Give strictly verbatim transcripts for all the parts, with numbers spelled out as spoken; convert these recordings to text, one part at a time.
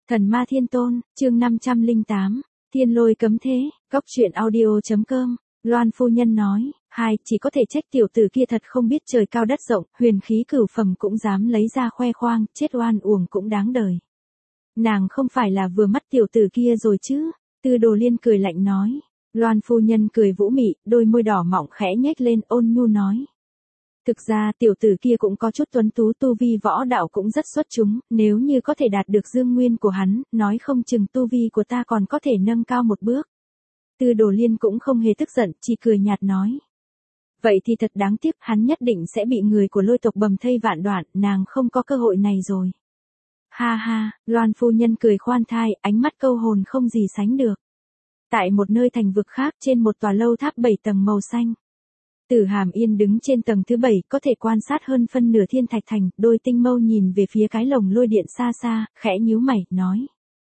Thần ma thiên tôn, chương năm trăm lẻ tám, thiên lôi cấm thế, góc truyện audio.com, Loan phu nhân nói, hai, chỉ có thể trách tiểu tử kia thật không biết trời cao đất rộng, huyền khí cửu phẩm cũng dám lấy ra khoe khoang, chết oan uổng cũng đáng đời. Nàng không phải là vừa mắt tiểu tử kia rồi chứ, Tư Đồ Liên cười lạnh nói. Loan phu nhân cười vũ mị, đôi môi đỏ mọng khẽ nhếch lên ôn nhu nói. Thực ra tiểu tử kia cũng có chút tuấn tú, tu vi võ đạo cũng rất xuất chúng, nếu như có thể đạt được dương nguyên của hắn, nói không chừng tu vi của ta còn có thể nâng cao một bước. Tư Đồ Liên cũng không hề tức giận, chỉ cười nhạt nói. Vậy thì thật đáng tiếc, hắn nhất định sẽ bị người của Lôi tộc bầm thây vạn đoạn, nàng không có cơ hội này rồi. Ha ha, Loan phu nhân cười khoan thai, ánh mắt câu hồn không gì sánh được. Tại một nơi thành vực khác, trên một tòa lâu tháp bảy tầng màu xanh. Tử Hàm Yên đứng trên tầng thứ bảy, có thể quan sát hơn phân nửa thiên thạch thành, đôi tinh mâu nhìn về phía cái lồng lôi điện xa xa, khẽ nhíu mày, nói.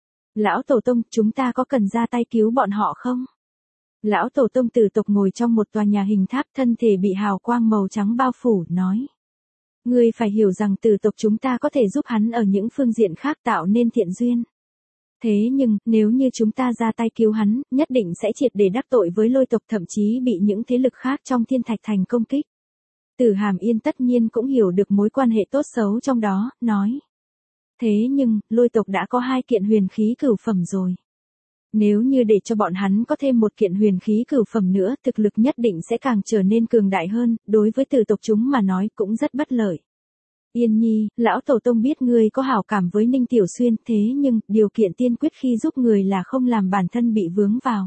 Lão Tổ Tông, chúng ta có cần ra tay cứu bọn họ không? Lão Tổ Tông Tử tộc ngồi trong một tòa nhà hình tháp, thân thể bị hào quang màu trắng bao phủ, nói. Ngươi phải hiểu rằng Tử tộc chúng ta có thể giúp hắn ở những phương diện khác tạo nên thiện duyên. Thế nhưng, nếu như chúng ta ra tay cứu hắn, nhất định sẽ triệt để đắc tội với Lôi tộc, thậm chí bị những thế lực khác trong thiên thạch thành công kích. Tử Hàm Yên tất nhiên cũng hiểu được mối quan hệ tốt xấu trong đó, nói. Thế nhưng, Lôi tộc đã có hai kiện huyền khí cửu phẩm rồi. Nếu như để cho bọn hắn có thêm một kiện huyền khí cửu phẩm nữa, thực lực nhất định sẽ càng trở nên cường đại hơn, đối với Tử tộc chúng mà nói cũng rất bất lợi. Yên Nhi, lão Tổ Tông biết ngươi có hảo cảm với Ninh Tiểu Xuyên, thế nhưng, điều kiện tiên quyết khi giúp người là không làm bản thân bị vướng vào.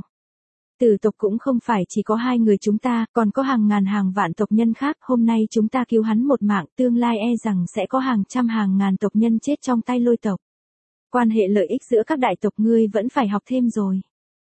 Tử tộc cũng không phải chỉ có hai người chúng ta, còn có hàng ngàn hàng vạn tộc nhân khác, hôm nay chúng ta cứu hắn một mạng, tương lai e rằng sẽ có hàng trăm hàng ngàn tộc nhân chết trong tay Lôi tộc. Quan hệ lợi ích giữa các đại tộc ngươi vẫn phải học thêm rồi.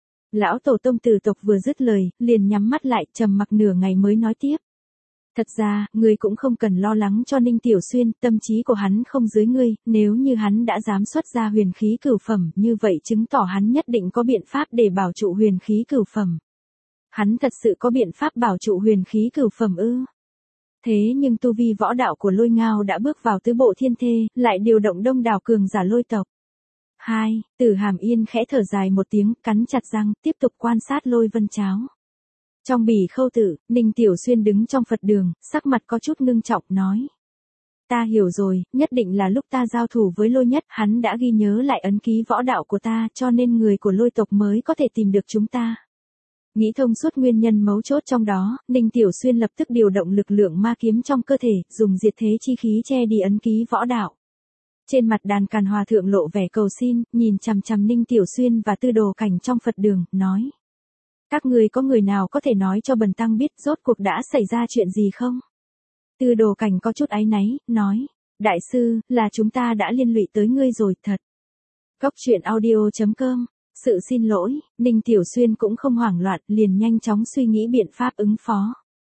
Lão Tổ Tông Tử tộc vừa dứt lời, liền nhắm mắt lại, trầm mặc nửa ngày mới nói tiếp. Thật ra, ngươi cũng không cần lo lắng cho Ninh Tiểu Xuyên, tâm trí của hắn không dưới ngươi, nếu như hắn đã dám xuất ra huyền khí cửu phẩm, như vậy chứng tỏ hắn nhất định có biện pháp để bảo trụ huyền khí cửu phẩm. Hắn thật sự có biện pháp bảo trụ huyền khí cửu phẩm ư? Thế nhưng tu vi võ đạo của Lôi Ngao đã bước vào tứ bộ thiên thê, lại điều động đông đảo cường giả Lôi tộc. Hai, Tử Hàm Yên khẽ thở dài một tiếng, cắn chặt răng, tiếp tục quan sát Lôi Vân Cháo. Trong Bỉ Khâu Tử, Ninh Tiểu Xuyên đứng trong Phật đường, sắc mặt có chút ngưng trọng, nói. Ta hiểu rồi, nhất định là lúc ta giao thủ với Lôi Nhất, hắn đã ghi nhớ lại ấn ký võ đạo của ta, cho nên người của Lôi tộc mới có thể tìm được chúng ta. Nghĩ thông suốt nguyên nhân mấu chốt trong đó, Ninh Tiểu Xuyên lập tức điều động lực lượng ma kiếm trong cơ thể, dùng diệt thế chi khí che đi ấn ký võ đạo. Trên mặt Đàn Càn Hòa thượng lộ vẻ cầu xin, nhìn chằm chằm Ninh Tiểu Xuyên và Tư Đồ Cảnh trong Phật đường, nói. Các người có người nào có thể nói cho bần tăng biết rốt cuộc đã xảy ra chuyện gì không? Tư Đồ Cảnh có chút áy náy, nói. Đại sư, là chúng ta đã liên lụy tới ngươi rồi, thật. Góc truyện audio.com, sự xin lỗi, Ninh Tiểu Xuyên cũng không hoảng loạn, liền nhanh chóng suy nghĩ biện pháp ứng phó.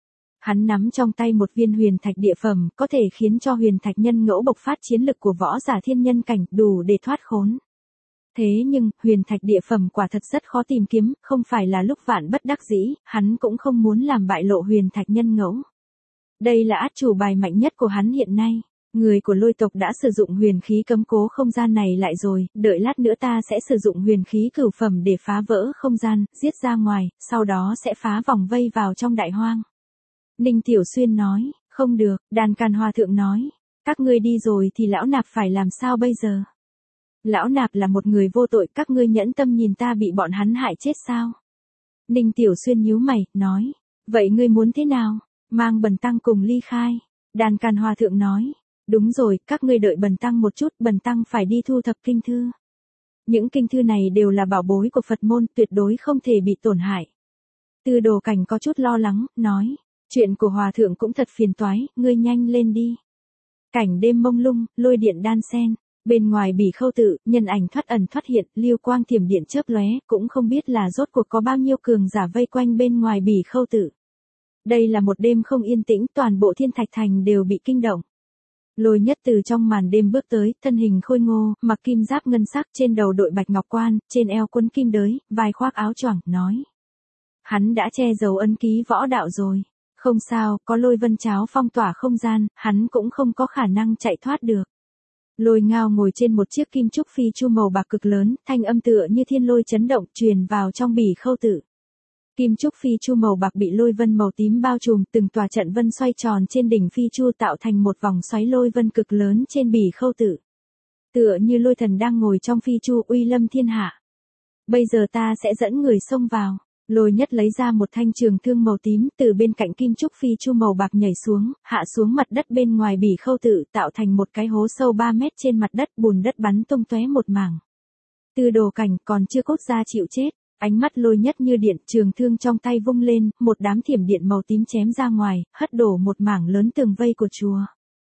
Hắn nắm trong tay một viên huyền thạch địa phẩm, có thể khiến cho huyền thạch nhân ngẫu bộc phát chiến lực của võ giả thiên nhân cảnh, đủ để thoát khốn. Thế nhưng, huyền thạch địa phẩm quả thật rất khó tìm kiếm, không phải là lúc vạn bất đắc dĩ, hắn cũng không muốn làm bại lộ huyền thạch nhân ngẫu. Đây là át chủ bài mạnh nhất của hắn hiện nay. Người của Lôi tộc đã sử dụng huyền khí cấm cố không gian này lại rồi, đợi lát nữa ta sẽ sử dụng huyền khí cửu phẩm để phá vỡ không gian, giết ra ngoài, sau đó sẽ phá vòng vây vào trong đại hoang. Ninh Tiểu Xuyên nói, không được, Đàn Càn Hòa thượng nói, các ngươi đi rồi thì lão nạp phải làm sao bây giờ? Lão nạp là một người vô tội, các ngươi nhẫn tâm nhìn ta bị bọn hắn hại chết sao? Ninh Tiểu Xuyên nhíu mày, nói, vậy ngươi muốn thế nào? Mang bần tăng cùng ly khai. Đàn Càn Hòa thượng nói, đúng rồi, các ngươi đợi bần tăng một chút, bần tăng phải đi thu thập kinh thư. Những kinh thư này đều là bảo bối của Phật môn, tuyệt đối không thể bị tổn hại. Tư Đồ Cảnh có chút lo lắng, nói, chuyện của Hòa thượng cũng thật phiền toái, ngươi nhanh lên đi. Cảnh đêm mông lung, lôi điện đan xen. Bên ngoài Bỉ Khâu Tự, nhân ảnh thoát ẩn thoát hiện, lưu quang thiểm điện chớp lóe, cũng không biết là rốt cuộc có bao nhiêu cường giả vây quanh bên ngoài Bỉ Khâu Tự. Đây là một đêm không yên tĩnh, toàn bộ thiên thạch thành đều bị kinh động. Lôi Nhất từ trong màn đêm bước tới, thân hình khôi ngô, mặc kim giáp ngân sắc, trên đầu đội bạch ngọc quan, trên eo quấn kim đới, vai khoác áo choàng, nói. Hắn đã che giấu ấn ký võ đạo rồi. Không sao, có Lôi Vân Cháo phong tỏa không gian, hắn cũng không có khả năng chạy thoát được. Lôi Ngao ngồi trên một chiếc kim trúc phi chu màu bạc cực lớn, thanh âm tựa như thiên lôi chấn động truyền vào trong bỉ khâu tự. Kim trúc phi chu màu bạc bị lôi vân màu tím bao trùm, từng tòa trận vân xoay tròn trên đỉnh phi chu tạo thành một vòng xoáy lôi vân cực lớn trên bỉ khâu tự. Tựa như lôi thần đang ngồi trong phi chu uy lâm thiên hạ. Bây giờ ta sẽ dẫn người xông vào. Lôi Nhất lấy ra một thanh trường thương màu tím, từ bên cạnh kim trúc phi chu màu bạc nhảy xuống, hạ xuống mặt đất bên ngoài bỉ khâu tự, tạo thành một cái hố sâu ba mét trên mặt đất, bùn đất bắn tung tóe một mảng. Tư Đồ Cảnh còn chưa cốt ra chịu chết, ánh mắt Lôi Nhất như điện, trường thương trong tay vung lên, một đám thiểm điện màu tím chém ra ngoài, hất đổ một mảng lớn tường vây của chùa.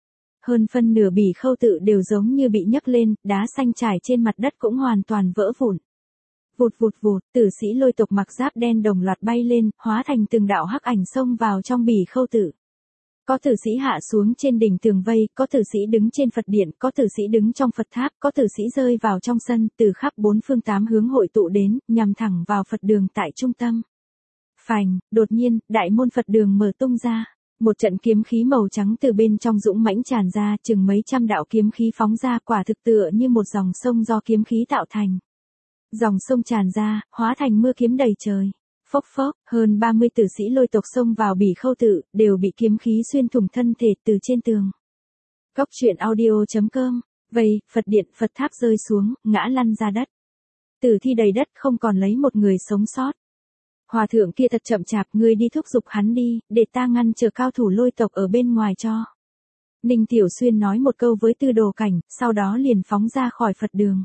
Hơn phân nửa bỉ khâu tự đều giống như bị nhấc lên, đá xanh trải trên mặt đất cũng hoàn toàn vỡ vụn. Vụt vụt vụt, tử sĩ lôi tộc mặc giáp đen đồng loạt bay lên, hóa thành từng đạo hắc ảnh xông vào trong bỉ khâu tự. Có tử sĩ hạ xuống trên đỉnh tường vây, có tử sĩ đứng trên Phật điện, có tử sĩ đứng trong Phật tháp, có tử sĩ rơi vào trong sân, từ khắp bốn phương tám hướng hội tụ đến, nhằm thẳng vào Phật đường tại trung tâm. Phành, đột nhiên, đại môn Phật đường mở tung ra. Một trận kiếm khí màu trắng từ bên trong dũng mãnh tràn ra, chừng mấy trăm đạo kiếm khí phóng ra, quả thực tựa như một dòng sông do kiếm khí tạo thành. Dòng sông tràn ra, hóa thành mưa kiếm đầy trời. Phốc phốc, hơn ba mươi tử sĩ lôi tộc xông vào bỉ khâu tự, đều bị kiếm khí xuyên thủng thân thể từ trên tường. Cóc truyện audio chấm com. Vây, Phật điện, Phật tháp rơi xuống, ngã lăn ra đất. Tử thi đầy đất, không còn lấy một người sống sót. Hòa thượng kia thật chậm chạp, ngươi đi thúc giục hắn đi, để ta ngăn chờ cao thủ lôi tộc ở bên ngoài cho. Ninh Tiểu Xuyên nói một câu với Tư Đồ Cảnh, sau đó liền phóng ra khỏi Phật đường.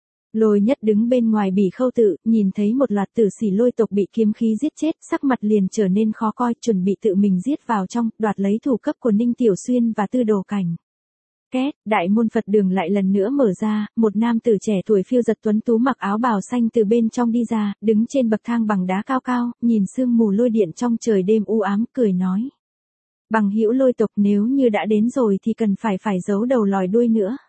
Lôi Nhất đứng bên ngoài bỉ khâu tự, nhìn thấy một loạt tử sĩ lôi tộc bị kiếm khí giết chết, sắc mặt liền trở nên khó coi, chuẩn bị tự mình giết vào trong, đoạt lấy thủ cấp của Ninh Tiểu Xuyên và Tư Đồ Cảnh. Két, đại môn Phật đường lại lần nữa mở ra, một nam tử trẻ tuổi phiêu giật tuấn tú mặc áo bào xanh từ bên trong đi ra, đứng trên bậc thang bằng đá cao cao, nhìn sương mù lôi điện trong trời đêm u ám, cười nói. Bằng hữu lôi tộc, nếu như đã đến rồi thì cần phải phải giấu đầu lòi đuôi nữa.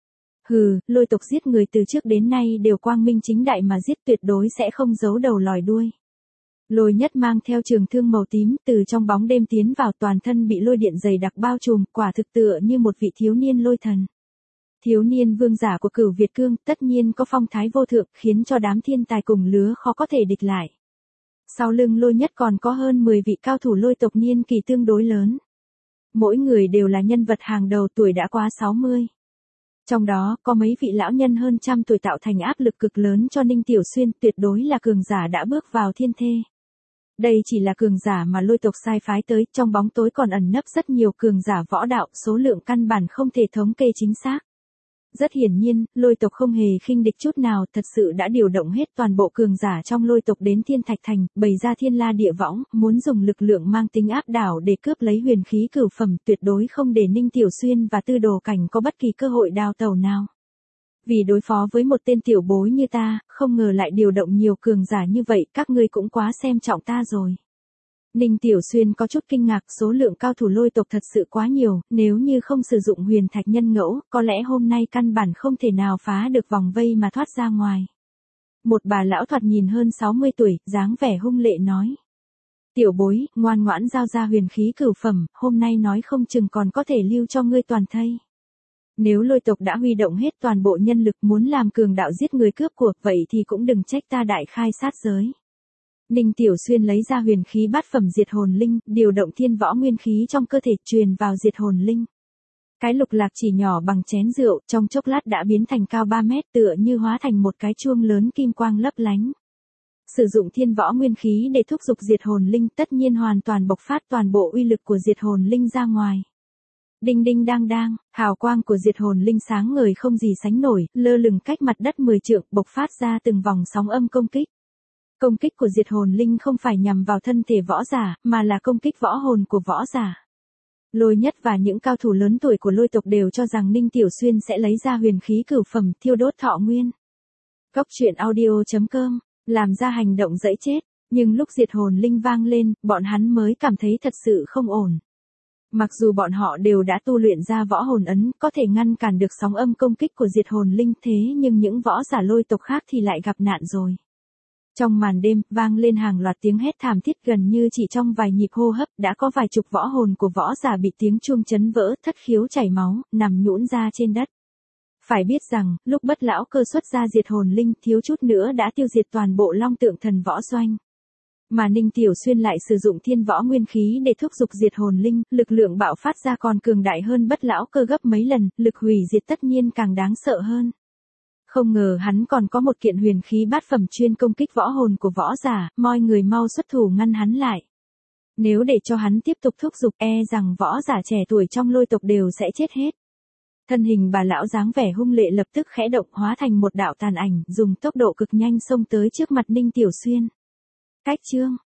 Hừ, lôi tộc giết người từ trước đến nay đều quang minh chính đại mà giết, tuyệt đối sẽ không giấu đầu lòi đuôi. Lôi Nhất mang theo trường thương màu tím, từ trong bóng đêm tiến vào, toàn thân bị lôi điện dày đặc bao trùm, quả thực tựa như một vị thiếu niên lôi thần. Thiếu niên vương giả của Cửu Việt Cương, tất nhiên có phong thái vô thượng, khiến cho đám thiên tài cùng lứa khó có thể địch lại. Sau lưng Lôi Nhất còn có hơn mười vị cao thủ lôi tộc niên kỳ tương đối lớn. Mỗi người đều là nhân vật hàng đầu, tuổi đã quá sáu mươi. Trong đó, có mấy vị lão nhân hơn trăm tuổi tạo thành áp lực cực lớn cho Ninh Tiểu Xuyên, tuyệt đối là cường giả đã bước vào thiên thê. Đây chỉ là cường giả mà lôi tộc sai phái tới, trong bóng tối còn ẩn nấp rất nhiều cường giả võ đạo, số lượng căn bản không thể thống kê chính xác. Rất hiển nhiên, lôi tộc không hề khinh địch chút nào, thật sự đã điều động hết toàn bộ cường giả trong lôi tộc đến Thiên Thạch Thành, bày ra thiên la địa võng, muốn dùng lực lượng mang tính áp đảo để cướp lấy huyền khí cửu phẩm, tuyệt đối không để Ninh Tiểu Xuyên và Tư Đồ Cảnh có bất kỳ cơ hội đào tẩu nào. Vì đối phó với một tên tiểu bối như ta, không ngờ lại điều động nhiều cường giả như vậy, các ngươi cũng quá xem trọng ta rồi. Ninh Tiểu Xuyên có chút kinh ngạc, số lượng cao thủ lôi tộc thật sự quá nhiều, nếu như không sử dụng huyền thạch nhân ngẫu, có lẽ hôm nay căn bản không thể nào phá được vòng vây mà thoát ra ngoài. Một bà lão thoạt nhìn hơn sáu mươi tuổi, dáng vẻ hung lệ nói. Tiểu bối, ngoan ngoãn giao ra huyền khí cửu phẩm, hôm nay nói không chừng còn có thể lưu cho ngươi toàn thây. Nếu lôi tộc đã huy động hết toàn bộ nhân lực muốn làm cường đạo giết người cướp của, vậy thì cũng đừng trách ta đại khai sát giới. Ninh Tiểu Xuyên lấy ra huyền khí bát phẩm diệt hồn linh, điều động thiên võ nguyên khí trong cơ thể truyền vào diệt hồn linh. Cái lục lạc chỉ nhỏ bằng chén rượu, trong chốc lát đã biến thành cao ba mét, tựa như hóa thành một cái chuông lớn kim quang lấp lánh. Sử dụng thiên võ nguyên khí để thúc giục diệt hồn linh, tất nhiên hoàn toàn bộc phát toàn bộ uy lực của diệt hồn linh ra ngoài. Đinh đinh đang đang, hào quang của diệt hồn linh sáng ngời không gì sánh nổi, lơ lửng cách mặt đất mười trượng, bộc phát ra từng vòng sóng âm công kích. Công kích của diệt hồn linh không phải nhằm vào thân thể võ giả, mà là công kích võ hồn của võ giả. Lôi Nhất và những cao thủ lớn tuổi của lôi tộc đều cho rằng Ninh Tiểu Xuyên sẽ lấy ra huyền khí cửu phẩm, thiêu đốt thọ nguyên. Cóc truyện audio chấm com, làm ra hành động dẫy chết, nhưng lúc diệt hồn linh vang lên, bọn hắn mới cảm thấy thật sự không ổn. Mặc dù bọn họ đều đã tu luyện ra võ hồn ấn, có thể ngăn cản được sóng âm công kích của diệt hồn linh, thế nhưng những võ giả lôi tộc khác thì lại gặp nạn rồi. Trong màn đêm, vang lên hàng loạt tiếng hét thảm thiết, gần như chỉ trong vài nhịp hô hấp, đã có vài chục võ hồn của võ giả bị tiếng chuông chấn vỡ, thất khiếu chảy máu, nằm nhũn ra trên đất. Phải biết rằng, lúc Bất Lão Cơ xuất ra diệt hồn linh, thiếu chút nữa đã tiêu diệt toàn bộ Long Tượng Thần Võ Doanh. Mà Ninh Tiểu Xuyên lại sử dụng thiên võ nguyên khí để thúc giục diệt hồn linh, lực lượng bạo phát ra còn cường đại hơn Bất Lão Cơ gấp mấy lần, lực hủy diệt tất nhiên càng đáng sợ hơn. Không ngờ hắn còn có một kiện huyền khí bát phẩm chuyên công kích võ hồn của võ giả, mọi người mau xuất thủ ngăn hắn lại. Nếu để cho hắn tiếp tục thúc giục, e rằng võ giả trẻ tuổi trong Lôi tộc đều sẽ chết hết. Thân hình bà lão dáng vẻ hung lệ lập tức khẽ động, hóa thành một đạo tàn ảnh, dùng tốc độ cực nhanh xông tới trước mặt Ninh Tiểu Xuyên. Cách chương